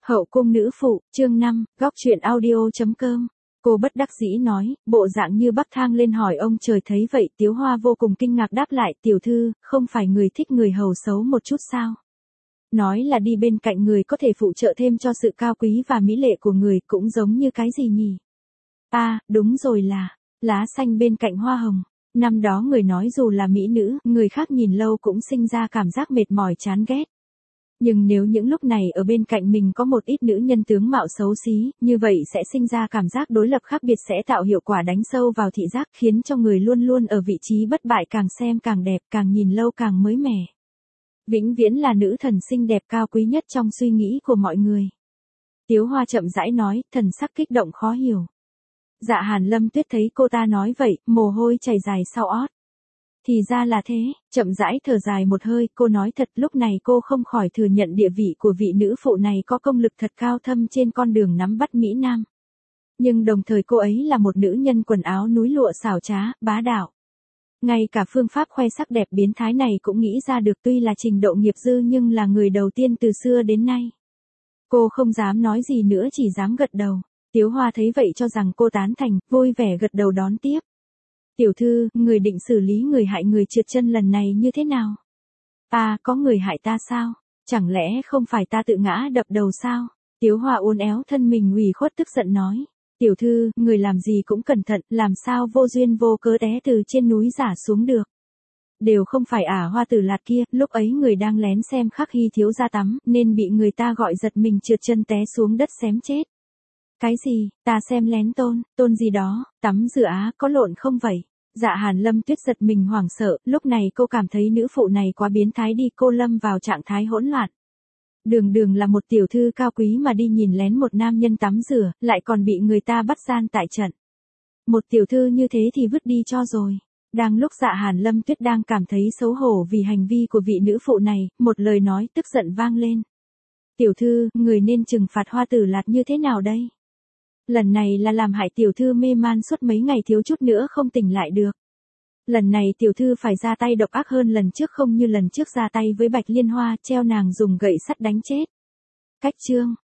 Hậu cung nữ phụ, chương 5, góc chuyện audio.com. Cô bất đắc dĩ nói, bộ dạng như bắc thang lên hỏi ông trời thấy vậy. Tiếu Hoa vô cùng kinh ngạc đáp lại, tiểu thư, không phải người thích người hầu xấu một chút sao? Nói là đi bên cạnh người có thể phụ trợ thêm cho sự cao quý và mỹ lệ của người, cũng giống như cái gì nhỉ? À, đúng rồi, là lá xanh bên cạnh hoa hồng. Năm đó người nói dù là mỹ nữ, người khác nhìn lâu cũng sinh ra cảm giác mệt mỏi chán ghét. Nhưng nếu những lúc này ở bên cạnh mình có một ít nữ nhân tướng mạo xấu xí, như vậy sẽ sinh ra cảm giác đối lập khác biệt, sẽ tạo hiệu quả đánh sâu vào thị giác, khiến cho người luôn luôn ở vị trí bất bại, càng xem càng đẹp, càng nhìn lâu càng mới mẻ. Vĩnh viễn là nữ thần xinh đẹp cao quý nhất trong suy nghĩ của mọi người. Tiếu Hoa chậm rãi nói, thần sắc kích động khó hiểu. Dạ Hàn Lâm Tuyết thấy cô ta nói vậy, mồ hôi chảy dài sau ót. Thì ra là thế, chậm rãi thở dài một hơi, cô nói thật, lúc này cô không khỏi thừa nhận địa vị của vị nữ phụ này có công lực thật cao thâm trên con đường nắm bắt Mỹ Nam. Nhưng đồng thời cô ấy là một nữ nhân quần áo núi lụa xảo trá, bá đạo. Ngay cả phương pháp khoe sắc đẹp biến thái này cũng nghĩ ra được, tuy là trình độ nghiệp dư nhưng là người đầu tiên từ xưa đến nay. Cô không dám nói gì nữa, chỉ dám gật đầu. Tiếu Hoa thấy vậy cho rằng cô tán thành, vui vẻ gật đầu đón tiếp. Tiểu thư, người định xử lý người hại người trượt chân lần này như thế nào? À, có người hại ta sao? Chẳng lẽ không phải ta tự ngã đập đầu sao? Tiếu Hoa uốn éo thân mình ủy khuất tức giận nói. Tiểu thư, người làm gì cũng cẩn thận, làm sao vô duyên vô cớ té từ trên núi giả xuống được. Đều không phải Hoa Tử Lạt kia, lúc ấy người đang lén xem Khắc Hy thiếu gia tắm, nên bị người ta gọi giật mình trượt chân té xuống đất xém chết. Cái gì, ta xem lén tôn gì đó, tắm rửa có lộn không vậy? Dạ Hàn Lâm Tuyết giật mình hoảng sợ, lúc này cô cảm thấy nữ phụ này quá biến thái đi, cô lâm vào trạng thái hỗn loạn. Đường là một tiểu thư cao quý mà đi nhìn lén một nam nhân tắm rửa, lại còn bị người ta bắt gian tại trận. Một tiểu thư như thế thì vứt đi cho rồi. Đang lúc Dạ Hàn Lâm Tuyết đang cảm thấy xấu hổ vì hành vi của vị nữ phụ này, một lời nói tức giận vang lên. Tiểu thư, người nên trừng phạt Hoa Tử Lạt như thế nào đây? Lần này là làm hại tiểu thư mê man suốt mấy ngày, thiếu chút nữa không tỉnh lại được. Lần này tiểu thư phải ra tay độc ác hơn lần trước, không như lần trước ra tay với Bạch Liên Hoa, treo nàng dùng gậy sắt đánh chết. Cách chương,